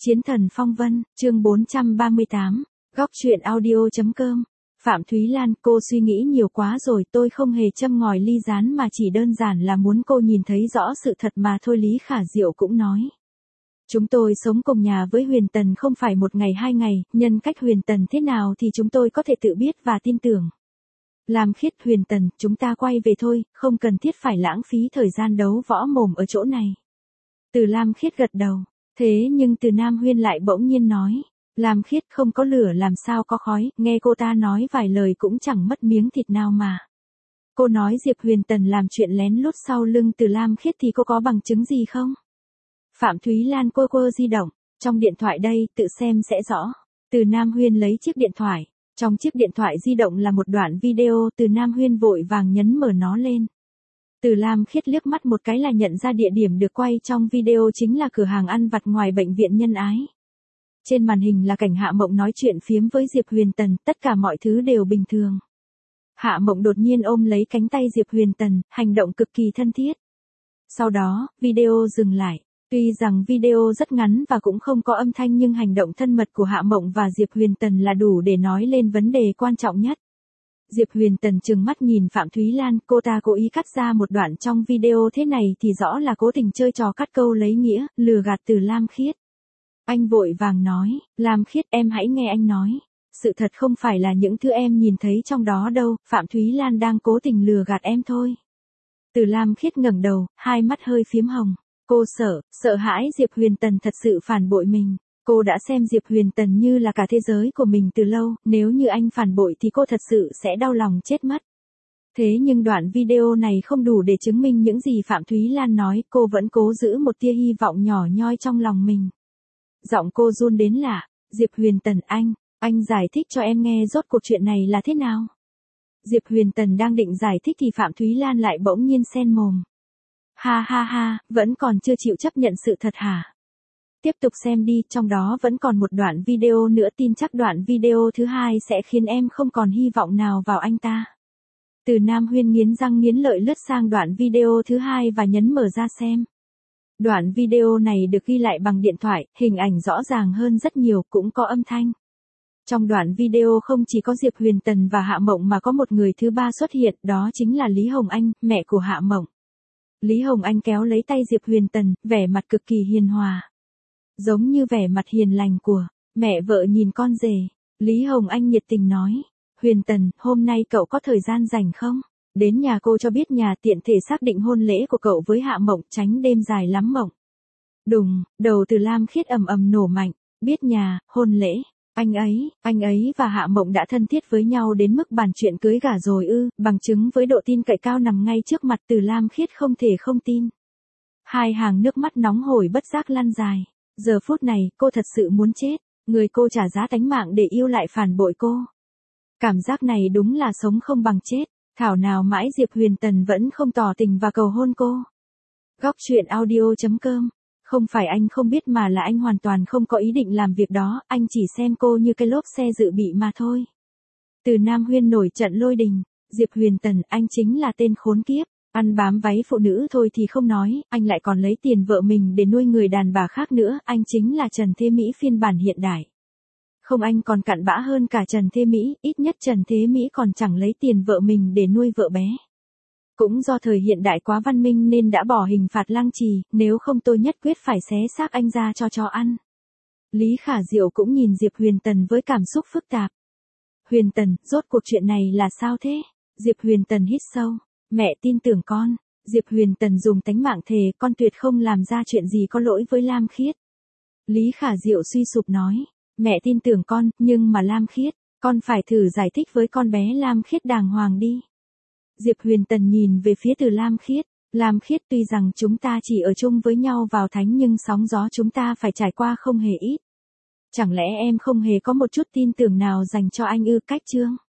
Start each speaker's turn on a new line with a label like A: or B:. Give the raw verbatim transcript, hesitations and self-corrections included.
A: Chiến thần phong vân, chương bốn trăm ba mươi tám, góc truyện audio.com. Phạm Thúy Lan, cô suy nghĩ nhiều quá rồi, tôi không hề châm ngòi ly gián mà chỉ đơn giản là muốn cô nhìn thấy rõ sự thật mà thôi. Lý Khả Diệu cũng nói. Chúng tôi sống cùng nhà với Huyền Tần không phải một ngày hai ngày, nhân cách Huyền Tần thế nào thì chúng tôi có thể tự biết và tin tưởng. Lam Khiết, Huyền Tần, chúng ta quay về thôi, không cần thiết phải lãng phí thời gian đấu võ mồm ở chỗ này. Từ Lam Khiết gật đầu. Thế nhưng Từ Nam Huyên lại bỗng nhiên nói, Lam Khiết, không có lửa làm sao có khói, nghe cô ta nói vài lời cũng chẳng mất miếng thịt nào mà. Cô nói Diệp Huyền Tần làm chuyện lén lút sau lưng Từ Lam Khiết thì cô có bằng chứng gì không? Phạm Thúy Lan quơ quơ di động, trong điện thoại đây, tự xem sẽ rõ. Từ Nam Huyên lấy chiếc điện thoại, trong chiếc điện thoại di động là một đoạn video. Từ Nam Huyên vội vàng nhấn mở nó lên. Từ Lam Khiết liếc mắt một cái là nhận ra địa điểm được quay trong video chính là cửa hàng ăn vặt ngoài bệnh viện Nhân Ái. Trên màn hình là cảnh Hạ Mộng nói chuyện phiếm với Diệp Huyền Tần, tất cả mọi thứ đều bình thường. Hạ Mộng đột nhiên ôm lấy cánh tay Diệp Huyền Tần, hành động cực kỳ thân thiết. Sau đó, video dừng lại. Tuy rằng video rất ngắn và cũng không có âm thanh nhưng hành động thân mật của Hạ Mộng và Diệp Huyền Tần là đủ để nói lên vấn đề quan trọng nhất. Diệp Huyền Tần trừng mắt nhìn Phạm Thúy Lan, cô ta cố ý cắt ra một đoạn trong video thế này thì rõ là cố tình chơi trò cắt câu lấy nghĩa, lừa gạt Từ Lam Khiết. Anh vội vàng nói, Lam Khiết, em hãy nghe anh nói. Sự thật không phải là những thứ em nhìn thấy trong đó đâu, Phạm Thúy Lan đang cố tình lừa gạt em thôi. Từ Lam Khiết ngẩng đầu, hai mắt hơi phiếm hồng. Cô sợ, sợ hãi Diệp Huyền Tần thật sự phản bội mình. Cô đã xem Diệp Huyền Tần như là cả thế giới của mình từ lâu, nếu như anh phản bội thì cô thật sự sẽ đau lòng chết mất. Thế nhưng đoạn video này không đủ để chứng minh những gì Phạm Thúy Lan nói, cô vẫn cố giữ một tia hy vọng nhỏ nhoi trong lòng mình. Giọng cô run đến lạ, Diệp Huyền Tần, anh, anh giải thích cho em nghe rốt cuộc chuyện này là thế nào? Diệp Huyền Tần đang định giải thích thì Phạm Thúy Lan lại bỗng nhiên xen mồm. Ha ha ha, vẫn còn chưa chịu chấp nhận sự thật hả? Tiếp tục xem đi, trong đó vẫn còn một đoạn video nữa, tin chắc đoạn video thứ hai sẽ khiến em không còn hy vọng nào vào anh ta. Từ Nam Huyên nghiến răng nghiến lợi lướt sang đoạn video thứ hai và nhấn mở ra xem. Đoạn video này được ghi lại bằng điện thoại, hình ảnh rõ ràng hơn rất nhiều, cũng có âm thanh. Trong đoạn video không chỉ có Diệp Huyền Tần và Hạ Mộng mà có một người thứ ba xuất hiện, đó chính là Lý Hồng Anh, mẹ của Hạ Mộng. Lý Hồng Anh kéo lấy tay Diệp Huyền Tần, vẻ mặt cực kỳ hiền hòa. Giống như vẻ mặt hiền lành của mẹ vợ nhìn con rể. Lý Hồng Anh nhiệt tình nói, Huyền Tần, hôm nay cậu có thời gian rảnh không? Đến nhà cô cho biết nhà, tiện thể xác định hôn lễ của cậu với Hạ Mộng, tránh đêm dài lắm mộng. Đùng, đầu Từ Lam Khiết ầm ầm nổ mạnh, biết nhà, hôn lễ, anh ấy, anh ấy và Hạ Mộng đã thân thiết với nhau đến mức bàn chuyện cưới gả rồi ư? Bằng chứng với độ tin cậy cao nằm ngay trước mặt. Từ Lam Khiết không thể không tin. Hai hàng nước mắt nóng hổi bất giác lăn dài. Giờ phút này, cô thật sự muốn chết. Người cô trả giá tánh mạng để yêu lại phản bội cô. Cảm giác này đúng là sống không bằng chết. Thảo nào mãi Diệp Huyền Tần vẫn không tỏ tình và cầu hôn cô. Góc truyện audio.com. Không phải anh không biết mà là anh hoàn toàn không có ý định làm việc đó, anh chỉ xem cô như cái lốp xe dự bị mà thôi. Từ Nam Huyên nổi trận lôi đình, Diệp Huyền Tần, anh chính là tên khốn kiếp, ăn bám váy phụ nữ thôi thì không nói, anh lại còn lấy tiền vợ mình để nuôi người đàn bà khác nữa, anh chính là Trần Thế Mỹ phiên bản hiện đại. Không, anh còn cặn bã hơn cả Trần Thế Mỹ, ít nhất Trần Thế Mỹ còn chẳng lấy tiền vợ mình để nuôi vợ bé. Cũng do thời hiện đại quá văn minh nên đã bỏ hình phạt lăng trì, nếu không tôi nhất quyết phải xé xác anh ra cho chó ăn. Lý Khả Diệu cũng nhìn Diệp Huyền Tần với cảm xúc phức tạp. Huyền Tần, rốt cuộc chuyện này là sao thế? Diệp Huyền Tần hít sâu, mẹ tin tưởng con. Diệp Huyền Tần dùng tánh mạng thề, con tuyệt không làm ra chuyện gì có lỗi với Lam Khiết. Lý Khả Diệu suy sụp nói, mẹ tin tưởng con, nhưng mà Lam Khiết, con phải thử giải thích với con bé Lam Khiết đàng hoàng đi. Diệp Huyền Tần nhìn về phía Từ Lam Khiết, Lam Khiết, tuy rằng chúng ta chỉ ở chung với nhau vào thánh nhưng sóng gió chúng ta phải trải qua không hề ít. Chẳng lẽ em không hề có một chút tin tưởng nào dành cho anh ư? Cách chương